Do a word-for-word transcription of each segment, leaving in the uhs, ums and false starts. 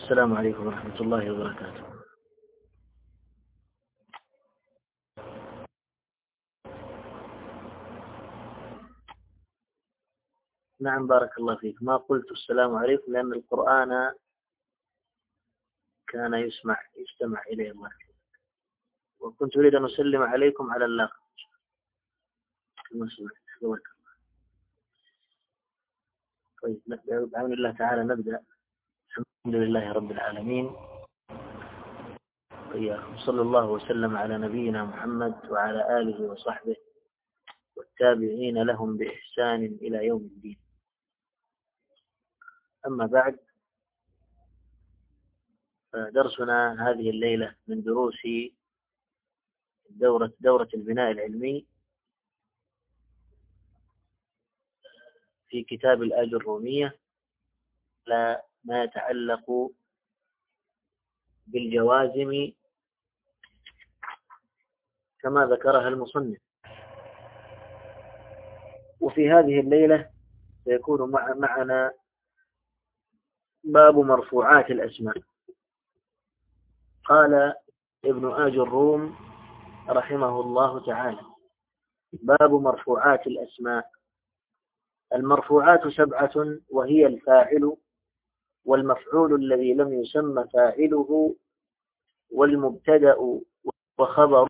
السلام عليكم ورحمة الله وبركاته. نعم بارك الله فيك. ما قلت السلام عليكم لأن القرآن كان يسمع يستمع إليه الله، وكنت أريد أن أسلم عليكم على اللاقة. طيب نبدأ بعون الله تعالى. نبدأ. الحمد لله رب العالمين، صلى الله وسلم على نبينا محمد وعلى آله وصحبه والتابعين لهم بإحسان إلى يوم الدين. أما بعد، درسنا هذه الليلة من دروس دورة دورة البناء العلمي في كتاب الآج الرومية، لا ما يتعلق بالجوازم كما ذكرها المصنف. وفي هذه الليلة سيكون معنا باب مرفوعات الأسماء. قال ابن آج الروم رحمه الله تعالى: باب مرفوعات الأسماء. المرفوعات سبعة، وهي الفاعل والمفعول الذي لم يسمى فاعله، والمبتدأ وخبره،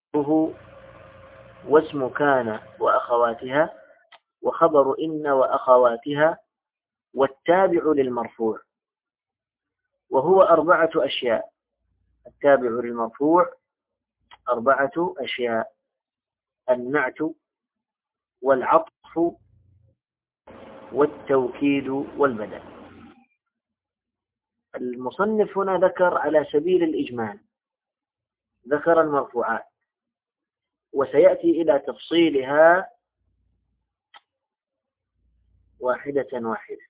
واسم كان وأخواتها، وخبر إن وأخواتها، والتابع للمرفوع. وهو أربعة أشياء. التابع للمرفوع أربعة أشياء: النعت والعطف والتوكيد والبدل. المصنف هنا ذكر على سبيل الإجمال، ذكر المرفوعات، وسيأتي إلى تفصيلها واحدة واحدة.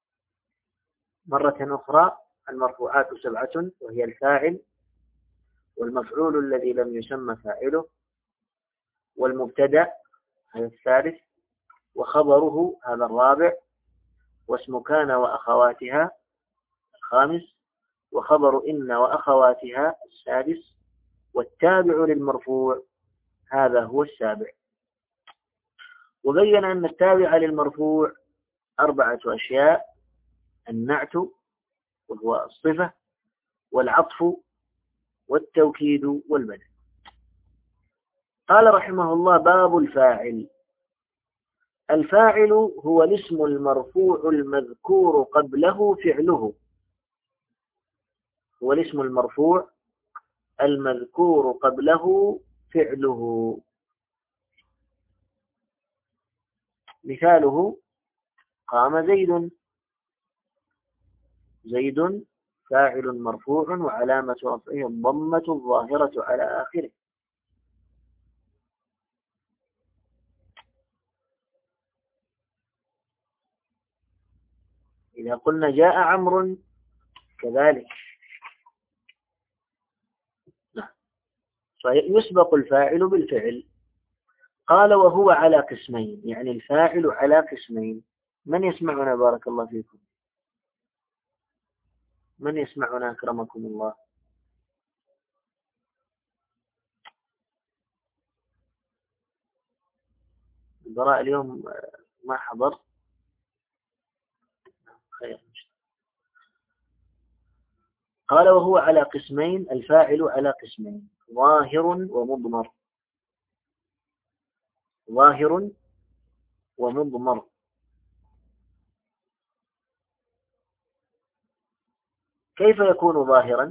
مرة أخرى: المرفوعات سبعة، وهي الفاعل والمفعول الذي لم يسمى فاعله، والمبتدأ هذا الثالث، وخبره هذا الرابع، واسم كان وأخواتها الخامس، وخبر إن وأخواتها السادس، والتابع للمرفوع هذا هو السابع. وبين أن التابع للمرفوع أربعة أشياء: النعت وهو الصفة، والعطف، والتوكيد والبدل. قال رحمه الله: باب الفاعل. الفاعل هو الاسم المرفوع المذكور قبله فعله. هو الاسم المرفوع المذكور قبله فعله. مثاله: قام زيد. زيد فاعل مرفوع وعلامة رفعه الضمة الظاهرة على آخره. إذا قلنا جاء عمرو كذلك. فيسبق الفاعل بالفعل. قال: وهو على قسمين، يعني الفاعل على قسمين. من يسمعنا بارك الله فيكم؟ من يسمعنا أكرمكم الله؟ البراء اليوم ما حضر. خير. قال: وهو على قسمين، الفاعل على قسمين: ظاهر ومضمر. ظاهر ومضمر. كيف يكون ظاهرا؟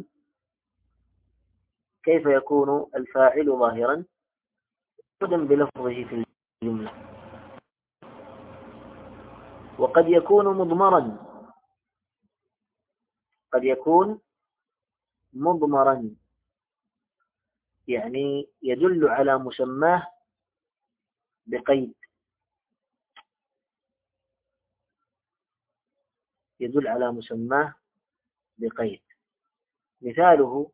كيف يكون الفاعل ظاهرا؟ قدم بلفظه في الجملة. وقد يكون مضمرا. قد يكون مضمرا، يعني يدل على مسماه بقيد. يدل على مسماه بقيد. مثاله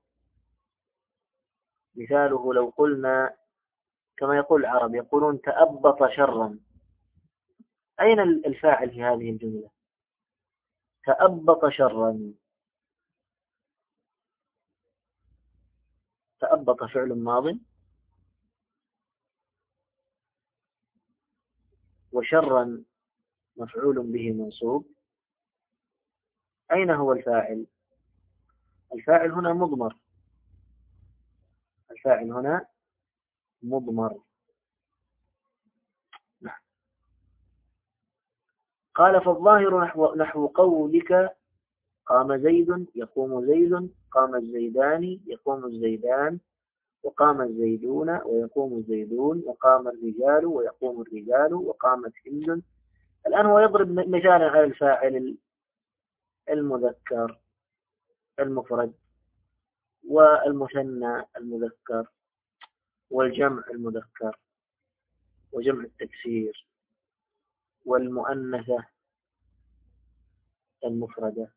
مثاله لو قلنا كما يقول العرب، يقولون تأبط شرا. أين الفاعل في هذه الجملة؟ تأبط شرا. هبط فعل ماض، وشرا مفعول به منصوب. أين هو الفاعل؟ الفاعل هنا مضمر، الفاعل هنا مضمر. نعم. قال فالظاهر نحو, نحو قولك قام زيد يقوم زيد، قام الزيدان يقوم الزيدان، وقام الزيدون ويقوم الزيدون، وقام الرجال ويقوم الرجال، وقامت هند. الآن هو يضرب مثالا على الفاعل المذكر المفرد والمثنى المذكر والجمع المذكر وجمع التكسير والمؤنثة المفردة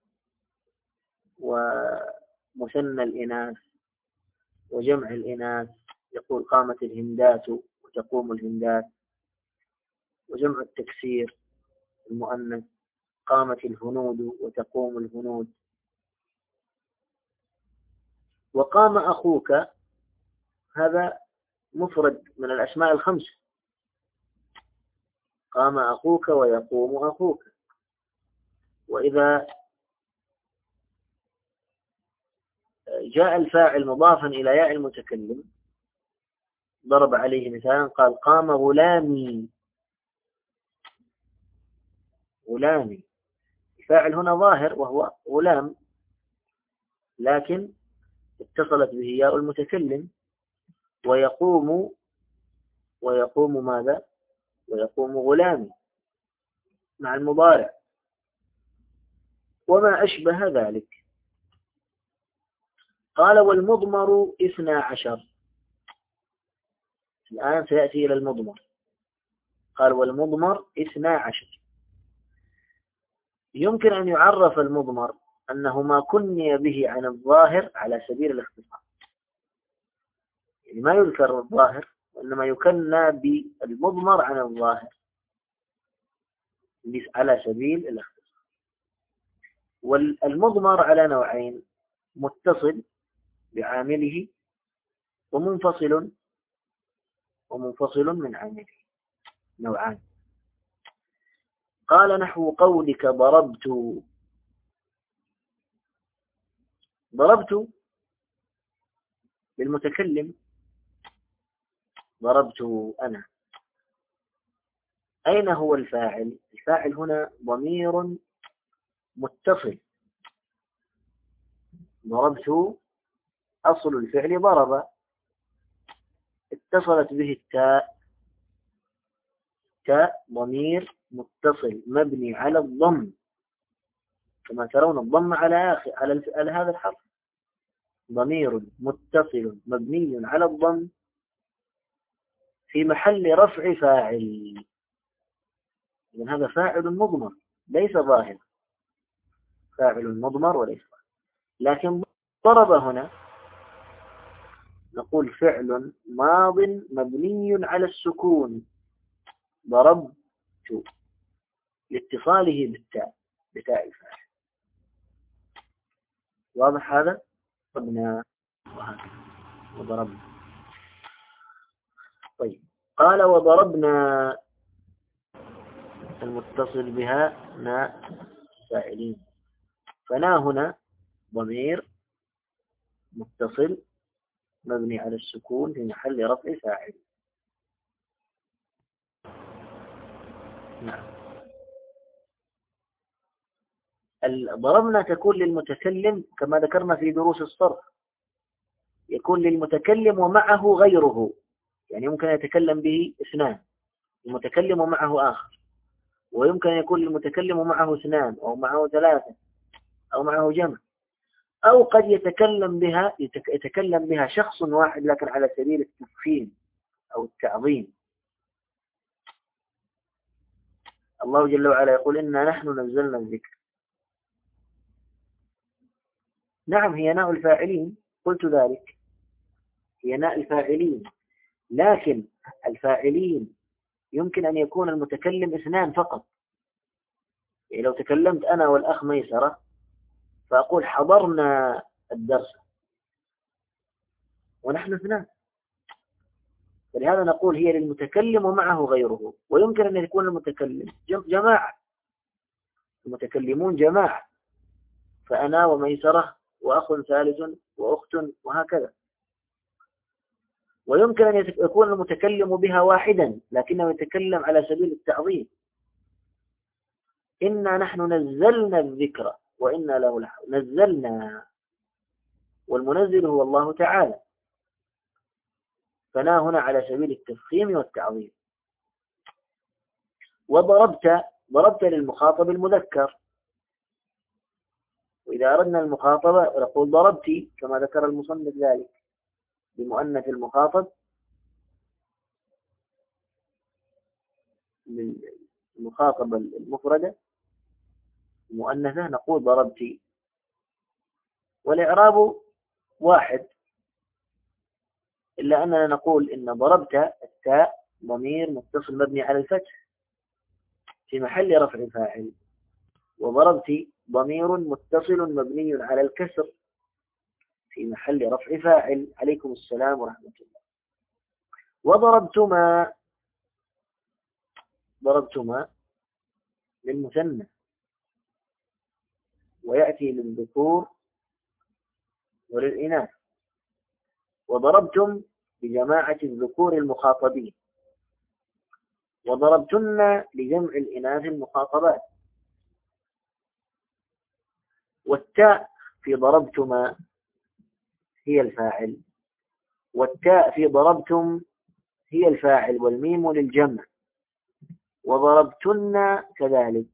ومثنى الإناث وجمع الإناث. يقول قامت الهندات وتقوم الهندات. وجمع التكسير المؤنث قامت الهنود وتقوم الهنود. وقام أخوك هذا مفرد من الأسماء الخمسة، قام أخوك ويقوم أخوك. وإذا جاء الفاعل مضافا إلى ياء المتكلم ضرب عليه مثالا قال قام غلامي. غلامي الفاعل هنا ظاهر وهو غلام، لكن اتصلت به ياء المتكلم. ويقوم ويقوم ماذا؟ ويقوم غلامي مع المضارع وما أشبه ذلك. قال والمضمر اثنى عشر. الآن سيأتي إلى المضمر. قال والمضمر اثنى عشر. يمكن أن يعرف المضمر أنه ما كني به عن الظاهر على سبيل الاختصار، يعني ما يذكر الظاهر وإنما يكنى بالمضمر عن الظاهر على سبيل الاختصار. والمضمر على نوعين: متصل بعامله، ومنفصل ومنفصل من عامله، نوعان. قال نحو قولك ضربت. ضربت للمتكلم، ضربت أنا. أين هو الفاعل؟ الفاعل هنا ضمير متصل. ضربت أصل الفعل ضرب، اتصلت به التاء. تاء ضمير متصل مبني على الضم، كما ترون الضم على آخر على, على هذا الحرف. ضمير متصل مبني على الضم في محل رفع فاعل. إذن هذا فاعل مضمر ليس ظاهر، فاعل مضمر وليس ظاهر. لكن ضرب هنا نقول فعل ماض مبني على السكون. ضربت لاتصاله بالتاء، بتاء الفاعل. واضح هذا؟ ضربنا وهكذا وضربنا. طيب قال وضربنا المتصل بها ناء فاعلين. فنا هنا ضمير متصل مبني على السكون في محل رفع فاعل. نعم. ضربنا تكون للمتكلم كما ذكرنا في دروس الصرف، يكون للمتكلم ومعه غيره، يعني يمكن أن يتكلم به اثنان، المتكلم ومعه آخر، ويمكن أن يكون المتكلم ومعه اثنان أو معه ثلاثة أو معه جمع، أو قد يتكلم بها يتكلم بها شخص واحد لكن على سبيل التفخيم أو التعظيم. الله جل وعلا يقول إنا نحن نزلنا الذكر. نعم هي ناء الفاعلين، قلت ذلك، هي ناء الفاعلين، لكن الفاعلين يمكن أن يكون المتكلم اثنان فقط. يعني لو تكلمت أنا والأخ ميسرة فأقول حضرنا الدرس، ونحن اثنان. فلهذا نقول هي للمتكلم ومعه غيره. ويمكن أن يكون المتكلم جماعة، المتكلمون جماعة، فأنا وميسرة وأخ ثالث وأخت وهكذا. ويمكن أن يكون المتكلم بها واحدا لكنه يتكلم على سبيل التعظيم. إنا نحن نزلنا الذكر وإنا له لحافظون. نزلنا، والمنزل هو الله تعالى، فنا هنا على سبيل التفخيم والتعظيم. وضربت، ضربت للمخاطب المذكر، وإذا أردنا المخاطبة نقول ضربتي كما ذكر المصنف ذلك بمؤنث المخاطب المخاطبة المفردة المؤنثة نقول ضربتي. والإعراب واحد، إلا أننا نقول إن ضربت التاء ضمير متصل مبني على الفتح في محل رفع فاعل، وضربت ضمير متصل مبني على الكسر في محل رفع فاعل. عليكم السلام ورحمة الله. وضربتما، ضربتما للمثنى ويأتي للذكور وللإناث. وضربتم لجماعة الذكور المخاطبين، وضربتن لجمع الإناث المخاطبات. والتاء في ضربتما هي الفاعل، والتاء في ضربتم هي الفاعل، والميم للجمع. وضربتن كذلك،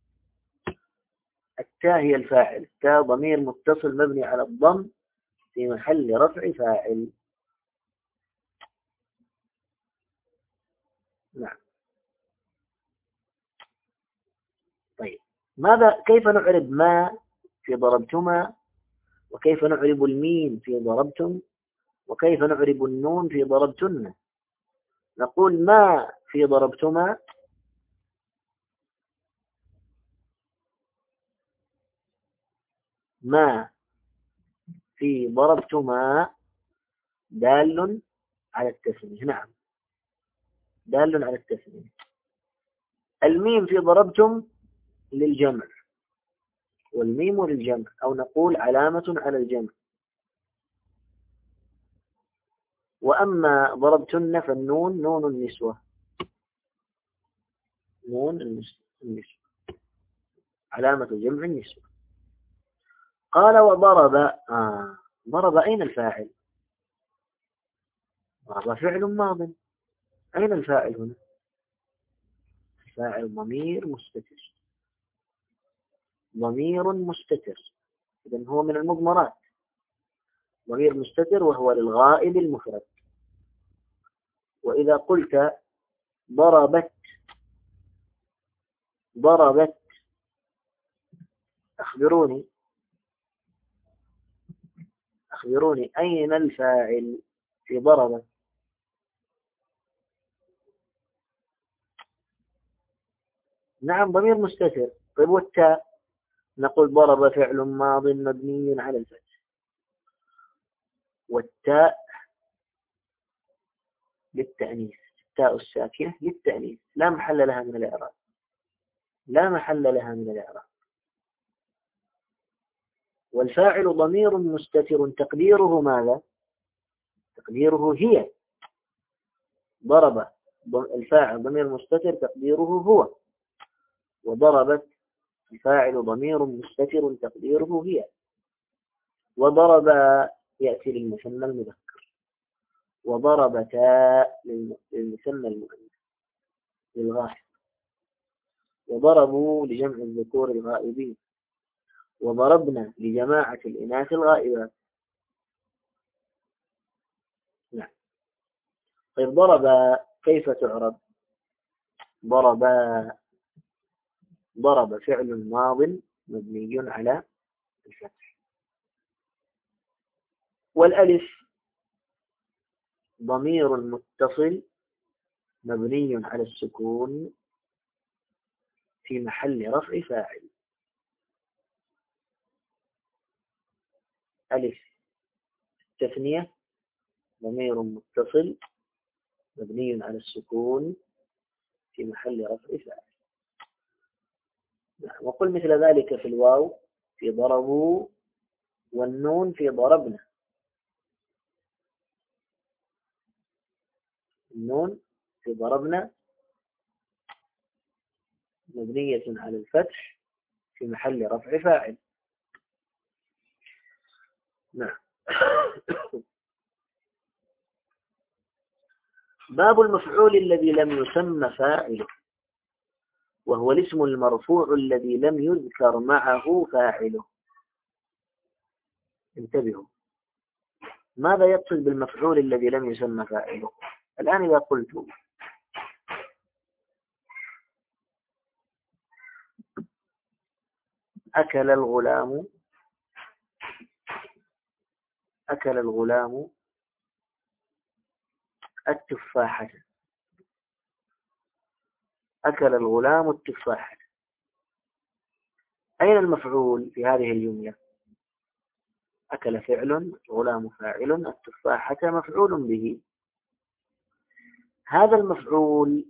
التاء هي الفاعل، التاء ضمير متصل مبني على الضم في محل رفع فاعل. نعم. طيب، ماذا كيف نعرب ما في ضربتما، وكيف نعرب الميم في ضربتم، وكيف نعرب النون في ضربتن؟ نقول ما في ضربتما ما في ضربتما دال على التثنية. نعم، دال على التثنية. الميم في ضربتم للجمع، والميم للجمع، أو نقول علامة على الجمع. وأما ضربتن فالنون نون النسوة، نون النسوة علامة جمع النسوة. قال وضرب، آه ضرب أين الفاعل؟ ضرب فعل ماض، أين الفاعل هنا؟ الفاعل ضمير مستتر، ضمير مستتر، إذن هو من المضمرات، ضمير مستتر وهو للغائب المفرد. وإذا قلت ضربت، ضربت، أخبروني أخبروني أين الفاعل في ضربت؟ نعم، ضمير مستتر. طيب والتاء؟ نقول ضرب فعل ماض مبني على الفتح، والتاء للتأنيث، التاء الساكنة للتأنيث لا محل لها من الإعراب، لا محل لها من الإعراب. والفاعل ضمير مستتر تقديره ماذا؟ تقديره هي. ضرب الفاعل ضمير مستتر تقديره هو، وضربت الفاعل ضمير مستتر تقديره هي. وضرب يأتي للمثنى المذكر، وضربتا للمثنى المؤنث للغائب، وضربوا لجمع الذكور الغائبين، وضربنا لجماعة الإناث الغائبات. نعم. طيب ضرب كيف تعرب؟ ضرب، ضرب فعل ماض مبني على الفتح، والألف ضمير متصل مبني على السكون في محل رفع فاعل. ألف التثنية ضمير متصل مبني على السكون في محل رفع فاعل. وقل مثل ذلك في الواو في ضربوا، والنون في ضربنا. النون في ضربنا مبنية على الفتح في محل رفع فاعل. نعم. باب المفعول الذي لم يسمى فاعله، وهو الاسم المرفوع الذي لم يذكر معه فاعله. انتبهوا، ماذا يقصد بالمفعول الذي لم يسمى فاعله؟ الآن إذا قلت أكل الغلام، أكل الغلام التفاحة، أكل الغلام التفاحة، أين المفعول في هذه الجملة؟ أكل فعل، الغلام فاعل، التفاحة مفعول به. هذا المفعول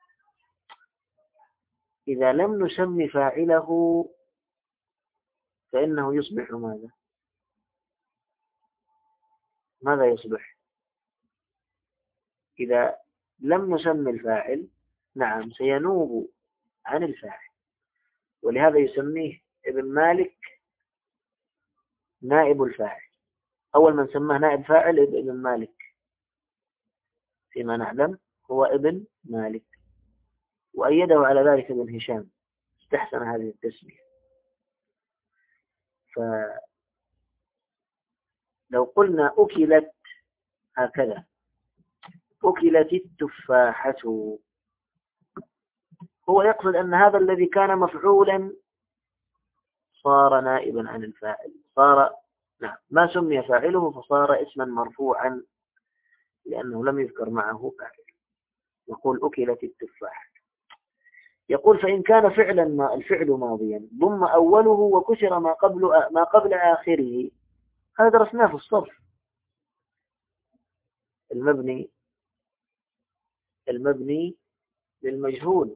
إذا لم نسمي فاعله فإنه يصبح ماذا؟ ماذا يصبح؟ إذا لم نسمي الفاعل نعم سينوب عن الفاعل، ولهذا يسميه ابن مالك نائب الفاعل. أول من سماه نائب فاعل ابن مالك، فيما نعلم هو ابن مالك، وأيده على ذلك ابن هشام، استحسن هذه التسمية. فلو قلنا أكلت هكذا، أكلت التفاحة، هو يقصد أن هذا الذي كان مفعولا صار نائبا عن الفاعل، صار نعم ما سمي فاعله فصار اسما مرفوعا لأنه لم يذكر معه فاعل. يقول أكلت التفاحة. يقول فإن كان فعلا ما الفعل ماضيا ضم أوله وكسر ما قبل ما قبل آخره، هذا درسناه في الصرف. المبني المبني للمجهول،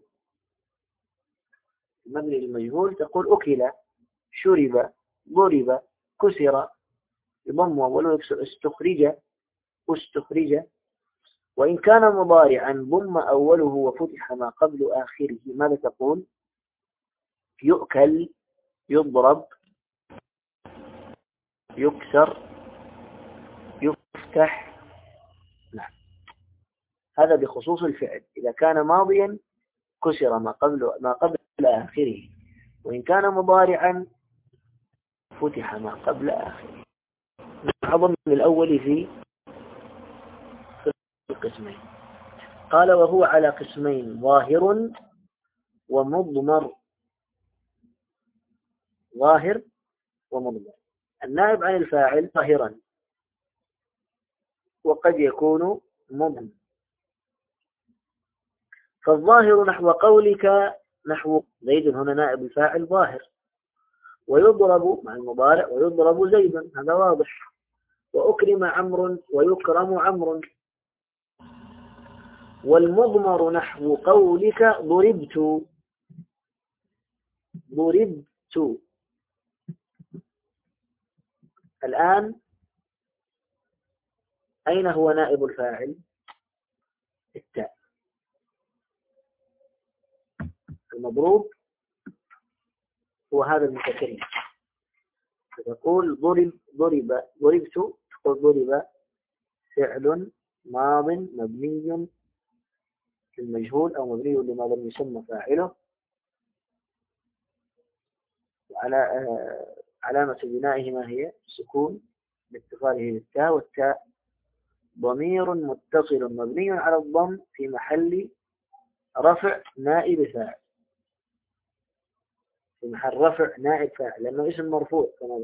المبني للمجهول تقول أكل، شرب، ضرب، كسر، يضم أوله يكسر، استخرج، استخرج. وإن كان مضارعا ضم أوله وفتح ما قبل آخره، ماذا تقول؟ يؤكل، يضرب، يكسر، يفتح. نعم، هذا بخصوص الفعل. إذا كان ماضيا كسر ما قبل ما قبل آخره، وإن كان مضارعا فتح ما قبل آخره. نعم، الأول في القسمين. قال وهو على قسمين: ظاهر ومضمر. ظاهر ومضمر. النائب عن الفاعل ظاهرا، وقد يكون مضمر. فالظاهر نحو قولك، نحو زيد، هنا نائب الفاعل ظاهر، ويضرب مع المضارع ويضرب زيد، هذا واضح. وأكرم عمرو ويكرم عمرو. والمضمر نحو قولك ضربت، ضربت. الآن أين هو نائب الفاعل؟ التاء. المضروب هو هذا المتكلم. تقول ضرب، ضرب، ضربت، تقول ضرب فعل ماض مبني للمجهول أو مبني لما لم يسمى فاعله، وعلى آه علامة بنائه ما هي؟ السكون لاتصاله بالتاء، والتاء ضمير متصل مبني على الضم في محل رفع نائب فاعل، في محل رفع نائب فاعل لأنه اسم مرفوع كما.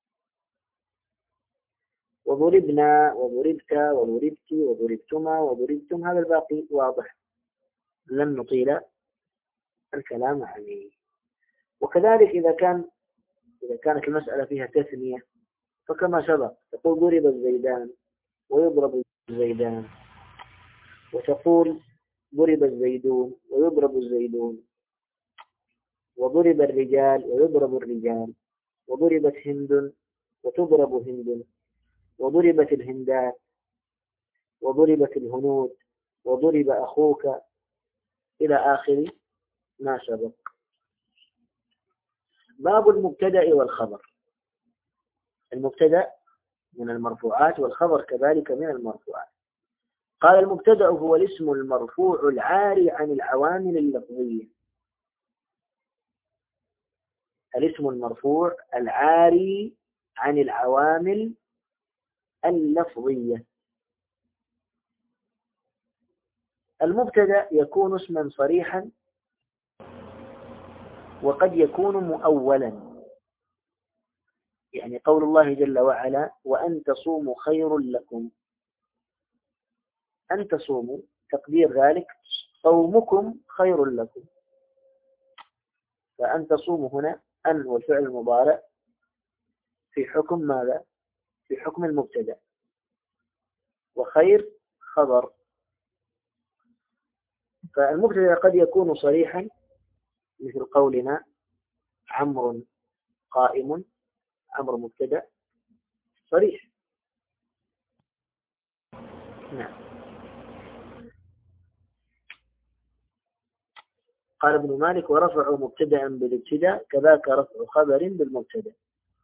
وضربنا وضربت وضربت وضربتما وضربتم، هذا الباقي واضح لن نطيل الكلام عليه. وكذلك إذا كان إذا كانت المسألة فيها تثنية فكما سبق تقول ضرب الزيدان ويضرب الزيدان، وتقول ضرب الزيدون ويضرب الزيدون، وضرب الرجال ويضرب الرجال، وضربت هند وتضرب هند، وضربت الهندات وضربت الهنود، وضرب أخوك، إلى آخر ما سبق. باب المبتدأ والخبر. المبتدأ من المرفوعات والخبر كذلك من المرفوعات. قال المبتدأ هو الاسم المرفوع العاري عن العوامل اللفظية. الاسم المرفوع العاري عن العوامل اللفظية. المبتدأ يكون اسما صريحا وقد يكون مؤولا، يعني قول الله جل وعلا وأن تصوموا خير لكم. أن تصوموا تقدير ذلك صومكم خير لكم، فأن تصوموا هنا أن والفعل المضارع في حكم ماذا؟ في حكم المبتدأ، وخير خبر. فالمبتدأ قد يكون صريحا مثل قولنا عمرو قائم. عمرو مبتدأ صريح. نعم. قال ابن مالك ورفعوا مبتدأ بالابتداء كذاك رفع خبر بالمبتدأ.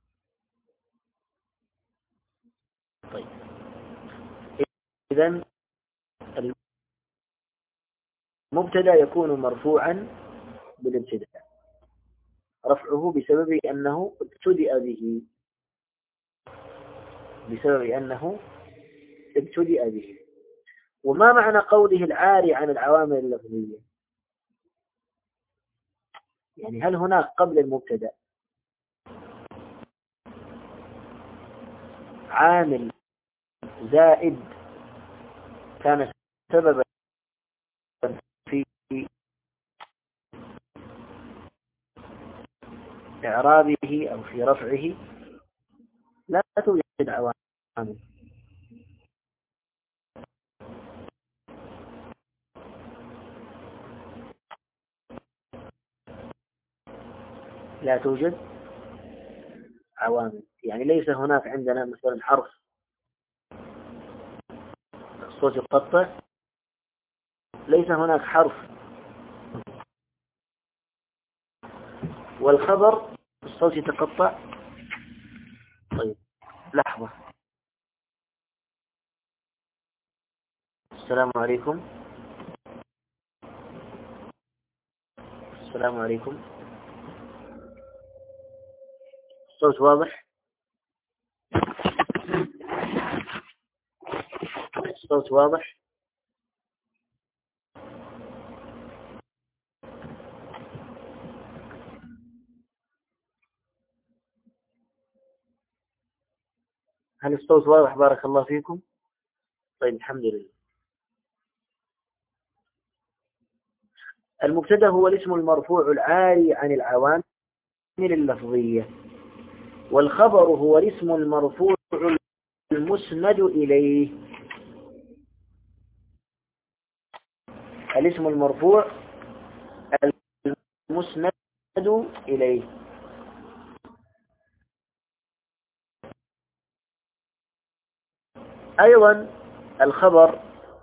طيب، إذن المبتدأ يكون مرفوعا بالابتداء، رفعه بسبب أنه ابتدأ به، بسبب أنه ابتدأ به. وما معنى قوله العاري عن العوامل اللفظية؟ يعني هل هناك قبل المبتدأ عامل زائد كان سببا في إعرابه أو في رفعه؟ لا توجد عوامل. لا توجد عوامل، يعني ليس هناك عندنا مثلا حرف الصوت يقطع، ليس هناك حرف. والخبر الصوت يتقطع. طيب لحظة. السلام عليكم. السلام عليكم. الصوت واضح؟ الصوت واضح؟ هل الصوت واضح؟ بارك الله فيكم. طيب الحمد لله. المبتدأ هو الاسم المرفوع العاري عن العوامل اللفظية، والخبر هو الاسم المرفوع المسند إليه. الاسم المرفوع المسند إليه. أيضا الخبر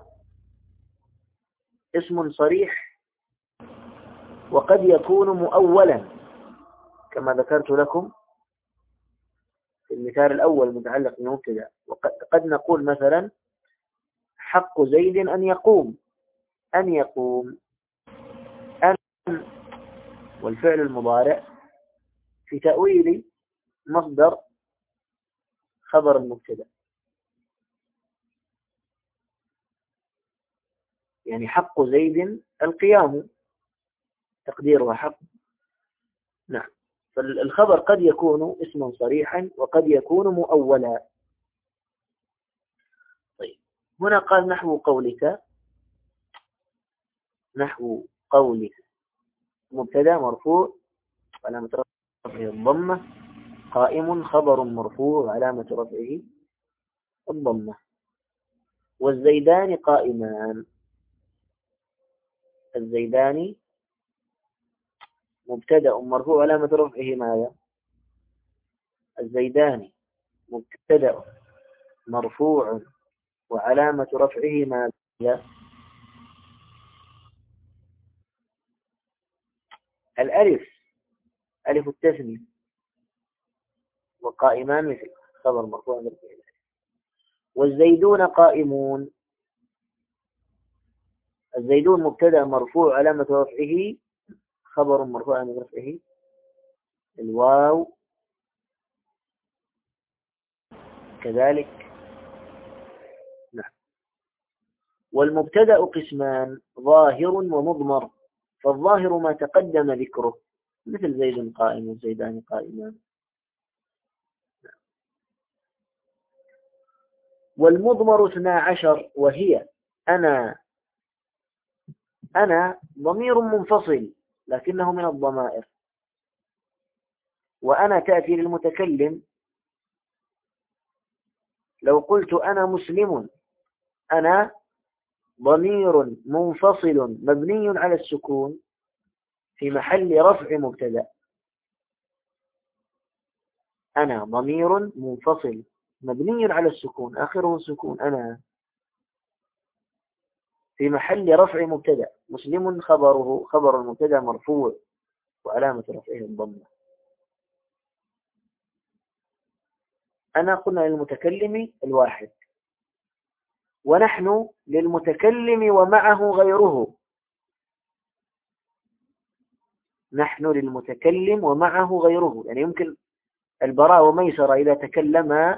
اسم صريح وقد يكون مؤولا كما ذكرت لكم في المثال الأول المتعلق بالمبتدأ. وقد نقول مثلا حق زيد أن يقوم. أن يقوم أن والفعل المضارع في تأويل مصدر خبر المبتدأ، يعني حق زيد القيام تقديرها حق. نعم. فالخبر قد يكون اسما صريحا وقد يكون مؤولا. طيب هنا قال نحو قولك، نحو قولك مبتدا مرفوع علامة رفعه الضمة، قائم خبر مرفوع علامة رفعه الضمة. والزيدان قائمان. الزيدان مبتدأ مرفوع علامة رفعه ماذا؟ الزيدان مبتدأ مرفوع وعلامة رفعه ماذا؟ الألف، ألف التثنية. وقائمان مثل خبر مرفوع مرفوع. والزيدون قائمون. الزيدون مبتدأ مرفوع علامة رفعه خبر مرفوع علامة رفعه الواو كذلك. نعم. والمبتدأ قسمان ظاهر ومضمر، فالظاهر ما تقدم ذكره مثل زيد قائم وزيدان قائمان. والمضمر اثنا عشر وهي أنا. أنا ضمير منفصل لكنه من الضمائر، وأنا تأتي للمتكلم. لو قلت أنا مسلم، أنا ضمير منفصل مبني على السكون في محل رفع مبتدأ. أنا ضمير منفصل مبني على السكون آخره السكون، أنا في محل رفع مبتدأ. مسلم خبره خبر المبتدأ مرفوع وعلامة رفعه الضمة. أنا قلنا للمتكلم الواحد، ونحن للمتكلم ومعه غيره. نحن للمتكلم ومعه غيره، يعني يمكن البراء وميسر إذا تكلما،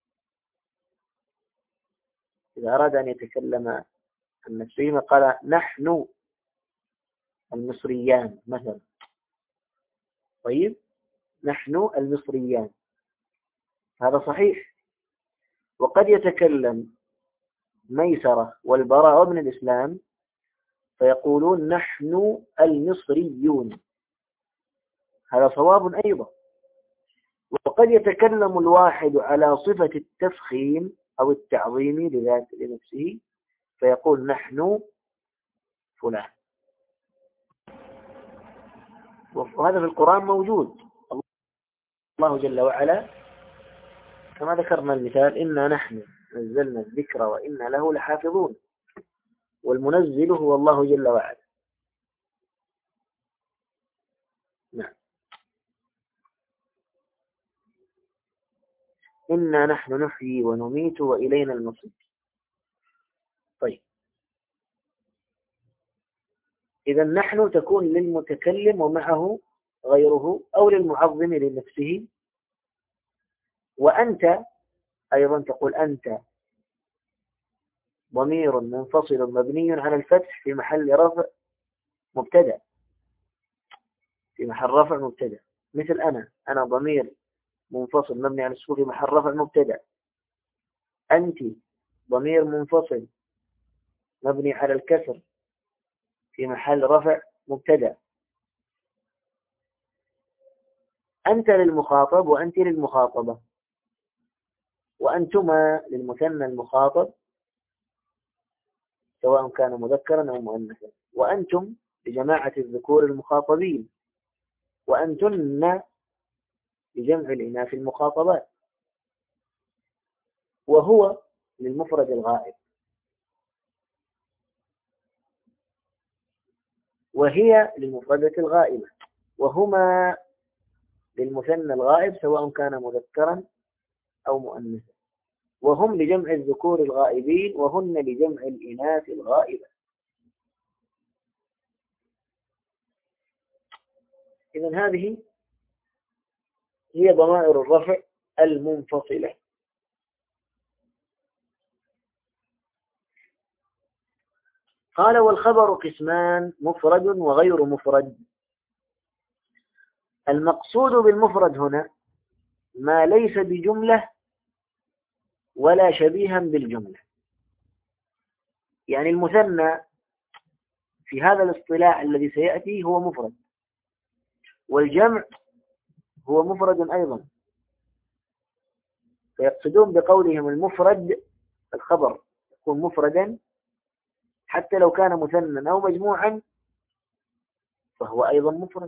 إذا أراد أن يتكلم عن نفسه قال نحن المصريان مثلا. طيب، نحن المصريان هذا صحيح. وقد يتكلم ميسرة والبراء وابن الإسلام فيقولون نحن المصريون، هذا صواب أيضا. وقد يتكلم الواحد على صفة التفخيم أو التعظيم لذات لنفسه فيقول نحن فلان. وهذا في القرآن موجود. الله جل وعلا كما ذكرنا المثال إنا نحن نزلنا الذكر وإنا له لحافظون، والمنزل هو الله جل وعلا. نعم. إنا نحن نحيي ونميت وإلينا المصير. طيب، إذا نحن تكون للمتكلم ومعه غيره أو للمعظم لنفسه. وأنت أيضا تقول أنت ضمير منفصل مبني على الفتح في محل رفع مبتدأ، في محل رفع مبتدأ. مثل أنا، أنا ضمير منفصل مبني على السكون في محل رفع مبتدأ. أنت ضمير منفصل مبني على الكسر في محل رفع مبتدأ. أنت للمخاطب وأنت للمخاطبة، وأنتما للمثنى المخاطب سواء كان مذكرا أو مؤنثا، وأنتم لجماعة الذكور المخاطبين، وأنتن لجمع الإناث المخاطبات، وهو للمفرد الغائب، وهي للمفردة الغائبة، وهما للمثنى الغائب سواء كان مذكرا أو مؤنثا، وهم لجمع الذكور الغائبين، وهن لجمع الإناث الغائبة. إذن هذه هي ضمائر الرفع المنفصلة. قال والخبر قسمان مفرد وغير مفرد. المقصود بالمفرد هنا ما ليس بجملة ولا شبيها بالجملة. يعني المثنى في هذا الاصطلاح الذي سيأتي هو مفرد، والجمع هو مفرد أيضا. فيقصدون بقولهم المفرد الخبر، يكون مفردا حتى لو كان مثنى أو مجموعا فهو أيضا مفرد.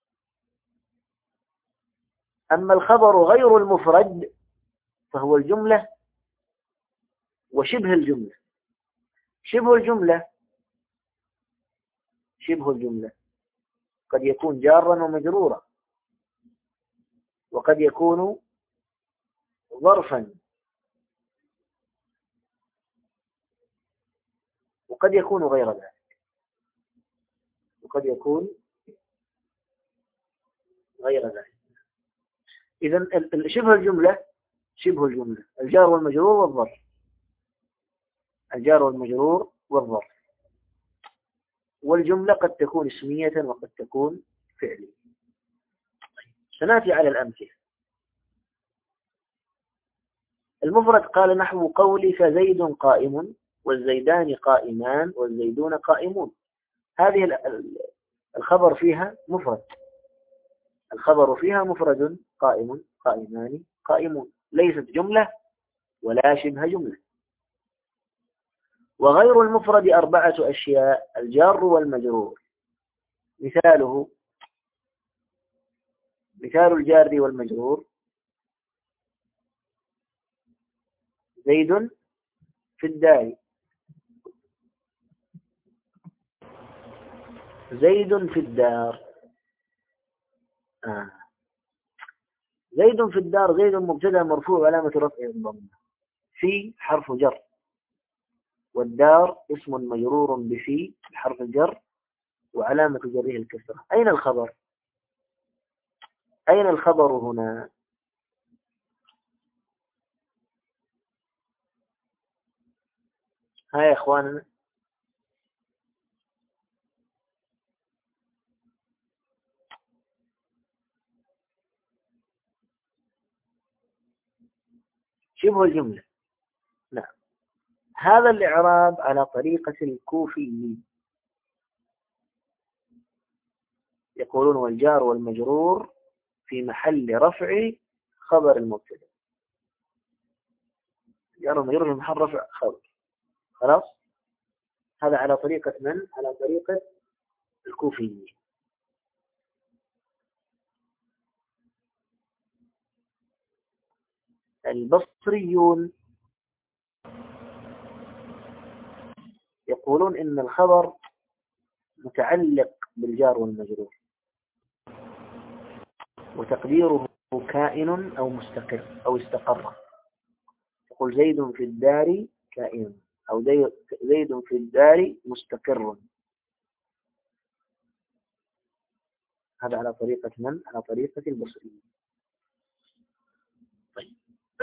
أما الخبر غير المفرد فهو الجملة وشبه الجملة. شبه الجملة شبه الجملة قد يكون جارا ومجرورا، وقد يكون ظرفا، وقد يكون غير ذلك، وقد يكون غير ذلك. إذن شبه الجملة شبه الجملة الجار والمجرور والظرف، الجار والمجرور والظرف. والجملة قد تكون اسمية وقد تكون فعلية. سنأتي على الأمثلة. المفرد قال نحو قولي فزيد قائم والزيدان قائمان والزيدون قائمون. هذه الخبر فيها مفرد، الخبر فيها مفرد قائم قائمان قائمون، ليست جملة ولا شبه جملة. وغير المفرد أربعة أشياء: الجار والمجرور. مثاله مثال الجار والمجرور: زيد في الدار. زيد في الدار. آه. زيد في الدار. زيد مبتدا مرفوع علامة رفعه الضمة، في حرف جر، والدار اسم مجرور بفي حرف الجر وعلامة جره الكسرة. أين الخبر؟ أين الخبر هنا؟ ها يا إخواننا، شبه الجملة. نعم، هذا الإعراب على طريقة الكوفي، يقولون والجار والمجرور في محل رفع خبر المبتدا. الجار والمجرور في محل رفع خبر. خلاص، هذا على طريقة من؟ على طريقة الكوفي. البصريون يقولون إن الخبر متعلق بالجار والمجرور وتقديره كائن أو مستقر أو استقر. يقول زيد في الدار كائن، أو زيد في الدار مستقر. هذا على طريقة من؟ على طريقة البصريين. طيب.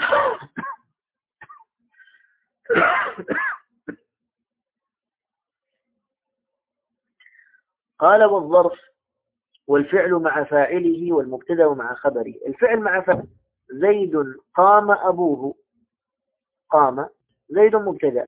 قال والظرف والفعل مع فاعله والمبتدا مع خبره. الفعل مع فاعل: زيد قام أبوه. قام زيد مبتدا،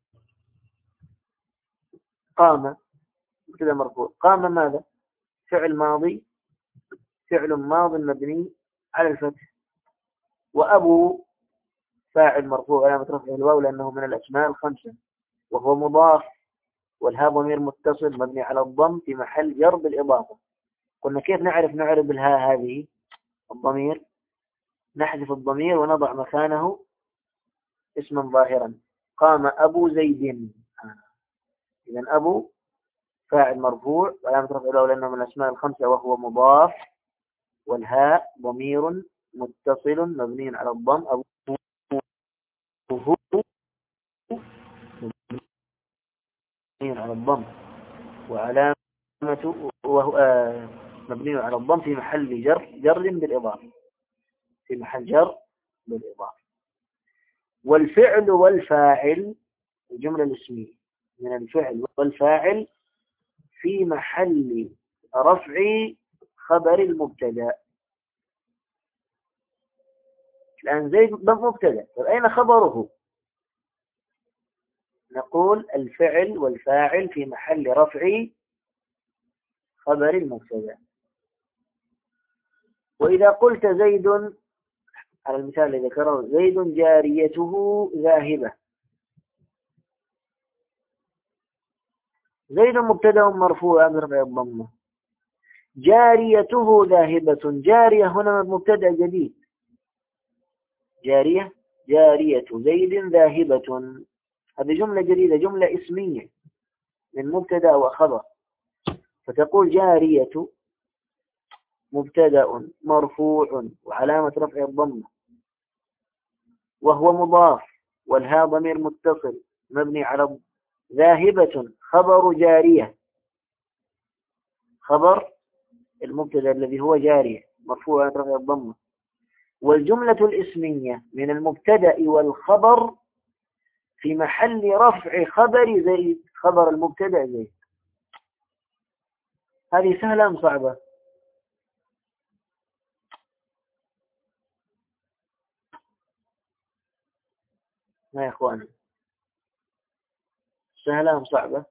قام مبتدا مرفوع. قام ماذا؟ فعل ماضي، فعل ماض مبني على الفتح. وأبو فاعل مرفوع علامة رفعه الواو لأنه من الأسماء الخمسة، وهو مضاف، والها ضمير متصل مبني على الضم في محل جر بالإضافة. قلنا كيف نعرف نعرب الها هذه الضمير؟ نحذف الضمير ونضع مكانه اسما ظاهرا. قام أبو زيد. آه. إذن أبو فاعل مرفوع وعلامة رفعه الواو لأنه من الأسماء الخمسة وهو مضاف، والهاء ضمير متصل مبني على الضم. أبوه مبني على الضم وعلامة وهو آه مبني على الضم في محل جر جر بالإضافة، في محل جر بالإضافة. والفعل والفاعل الجملة الاسمية من الفعل والفاعل في محل رفع خبر المبتدا. الآن زيد مبتدا، أين خبره؟ نقول الفعل والفاعل في محل رفع خبر المبتدا. وإذا قلت زيد على المثال الذي ذكره: زيد جاريته ذاهبة، زيد مبتدأ مرفوع برفع الضمة. جاريته ذاهبة. جارية هنا مبتدأ جديد. جارية جارية زيد ذاهبة، هذه جملة جديدة، جملة اسمية من مبتدأ وخبر. فتقول جارية مبتدأ مرفوع وعلامة رفع الضمة وهو مضاف، والهاء ضمير متصل مبني على ذاهبة خبر جارية، خبر المبتدأ الذي هو جارية مرفوع على رفع الضمة. والجملة الاسمية من المبتدأ والخبر في محل رفع خبر زيد، خبر المبتدأ زيد. هذه سهلة أم صعبة؟ ما يا إخوانا، سهلة أم صعبة؟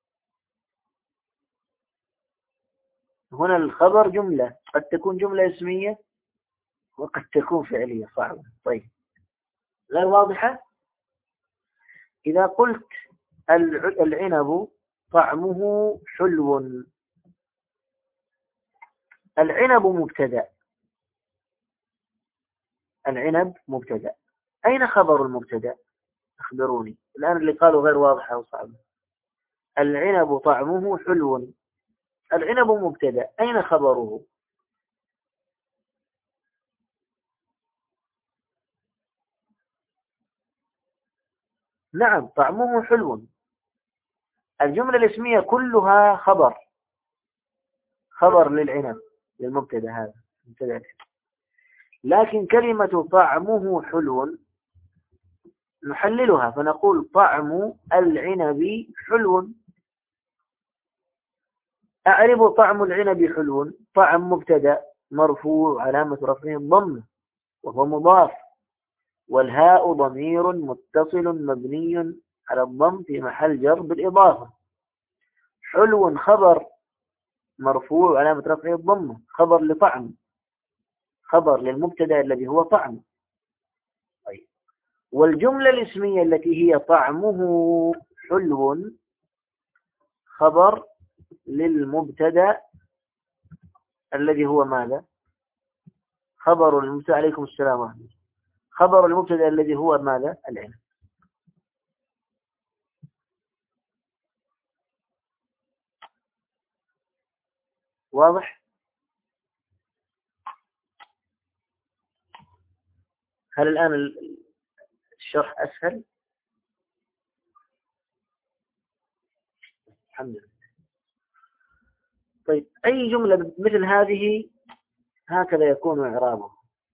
هنا الخبر جملة، قد تكون جملة اسمية وقد تكون فعلية صعبة. طيب، غير واضحة؟ إذا قلت العنب طعمه حلو، العنب مبتدأ، العنب مبتدأ، أين خبر المبتدأ؟ أخبروني الآن، اللي قالوا غير واضحة وصعبة. العنب طعمه حلو، العنب مبتدأ، أين خبره؟ نعم، طعمه حلو. الجملة الاسمية كلها خبر، خبر للعنب، للمبتدأ هذا مبتدأ. لكن كلمة طعمه حلو نحللها فنقول طعم العنب حلو. أعرب طعم العنب حلو، طعم مبتدأ مرفوع علامة رفعه الضمة وهو مضاف، والهاء ضمير متصل مبني على الضم في محل جر بالإضافة. حلو خبر مرفوع علامة رفعه الضمة، خبر لطعم، خبر للمبتدأ الذي هو طعم. طيب، والجملة الاسمية التي هي طعمه حلو خبر للمبتدأ الذي هو ماذا؟ خبر المبتدأ، عليكم السلام ورحمة الله، خبر المبتدأ الذي هو ماذا؟ العنب. واضح؟ هل الآن الشرح أسهل؟ الحمد لله. طيب، أي جملة مثل هذه هكذا يكون إعرابها،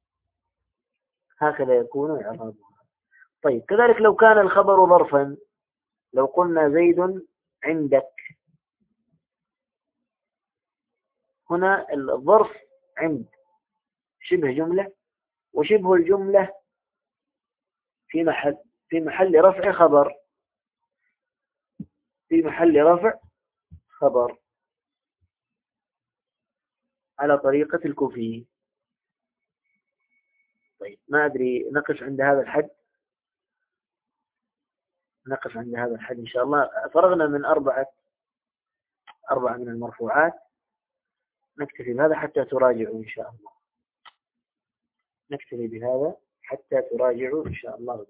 هكذا يكون إعرابها. طيب، كذلك لو كان الخبر ظرفا، لو قلنا زيد عندك، هنا الظرف عند شبه جملة، وشبه الجملة في محل في محل رفع خبر، في محل رفع خبر على طريقة الكوفي. طيب، ما أدري، نقف عند هذا الحد، نقف عند هذا الحد إن شاء الله. فرغنا من أربعة أربعة من المرفوعات، نكتفي بهذا حتى تراجعوا إن شاء الله، نكتفي بهذا حتى تراجعوا إن شاء الله.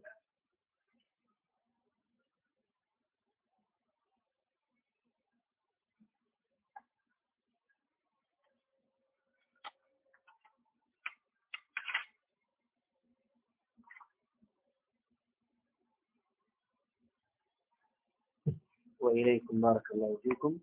وإليكم، بارك الله فيكم.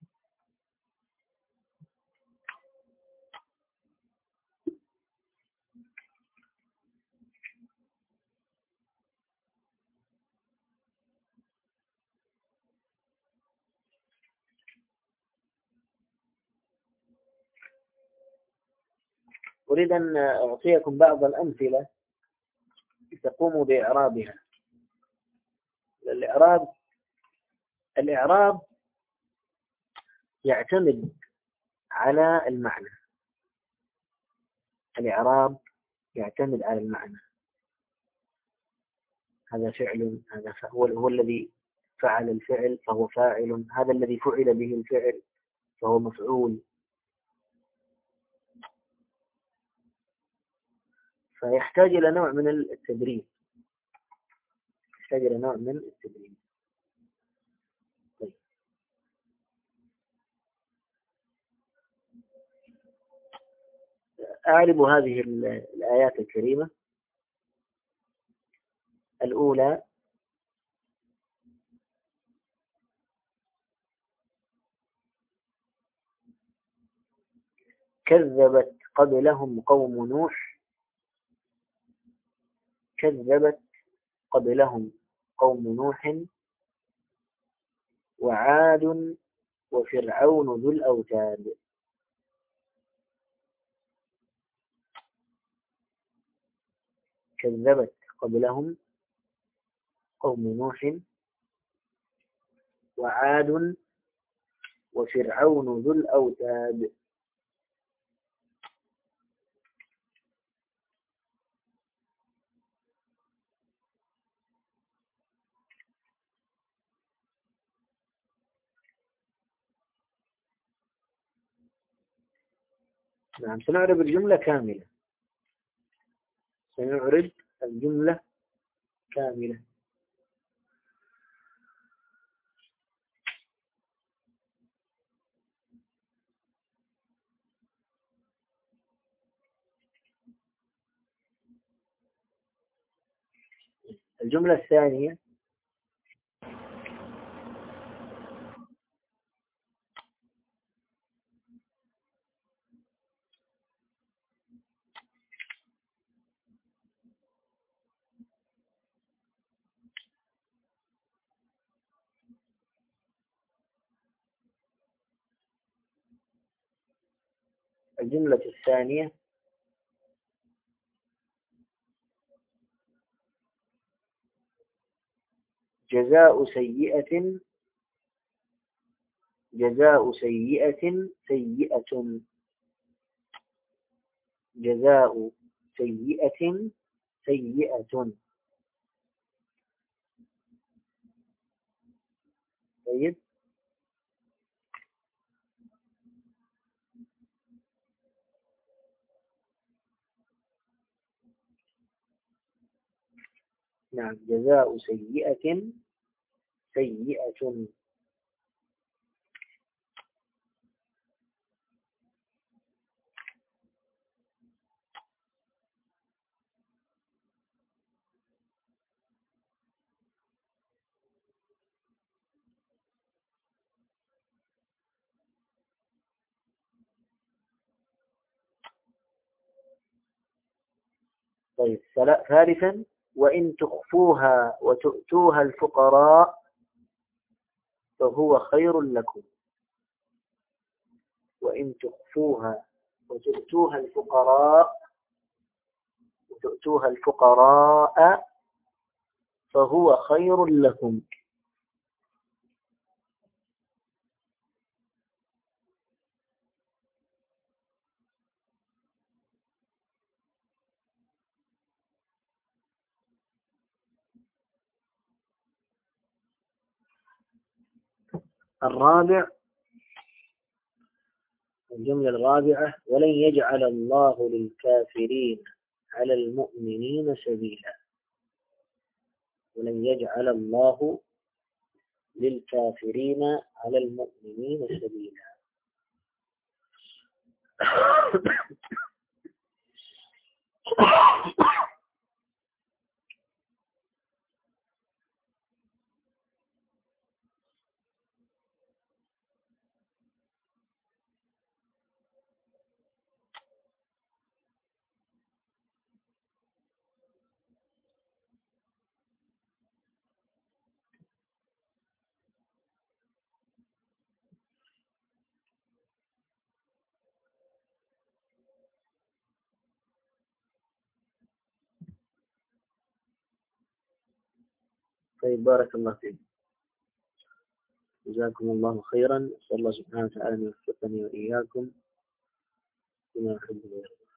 أريد أن أعطيكم بعض الأمثلة تقوموا بإعرابها. الإعراب الإعراب يعتمد على المعنى، الإعراب يعتمد على المعنى. هذا فعل، هذا هو هو الذي فعل الفعل فهو فاعل، هذا الذي فعل به الفعل فهو مفعول. فيحتاج إلى نوع من التدريب، يحتاج إلى نوع من التدريب. طيب. أعرب هذه الآيات الكريمة. الأولى: كذبت قبلهم قوم نوح كذبت قبلهم قوم نوح وعاد وفرعون ذو الأوتاد. كذبت قبلهم قوم نوح وعاد وفرعون ذو الأوتاد. نعم، سنعرب الجملة كاملة، سنعرب الجملة كاملة. الجملة الثانية: الجملة الثانية: جزاء سيئة جزاء سيئة سيئة. جزاء سيئة سيئة. طيب. نعم، جزاء سيئة سيئة. طيب. ثالثا: وإن تخفوها وتؤتوها الفقراء فهو خير لكم. وإن تخفوها وتؤتوها الفقراء وتؤتوها الفقراء فهو خير لكم. الرابع: الجملة الرابعة: ولن يجعل الله للكافرين على المؤمنين سبيلا. ولن يجعل الله للكافرين على المؤمنين سبيلا. طيب، بارك الله فيك، جزاكم الله خيرا. أسأل الله سبحانه وتعالى أن يوفقني وإياكم بما يحب ويرضى.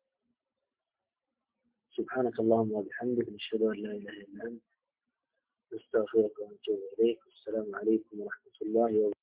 سبحانك اللهم وبحمدك، نشهد أن لا إله إلا أنت نستغفرك ونتوب إليك. والسلام عليكم ورحمة الله وبركاته.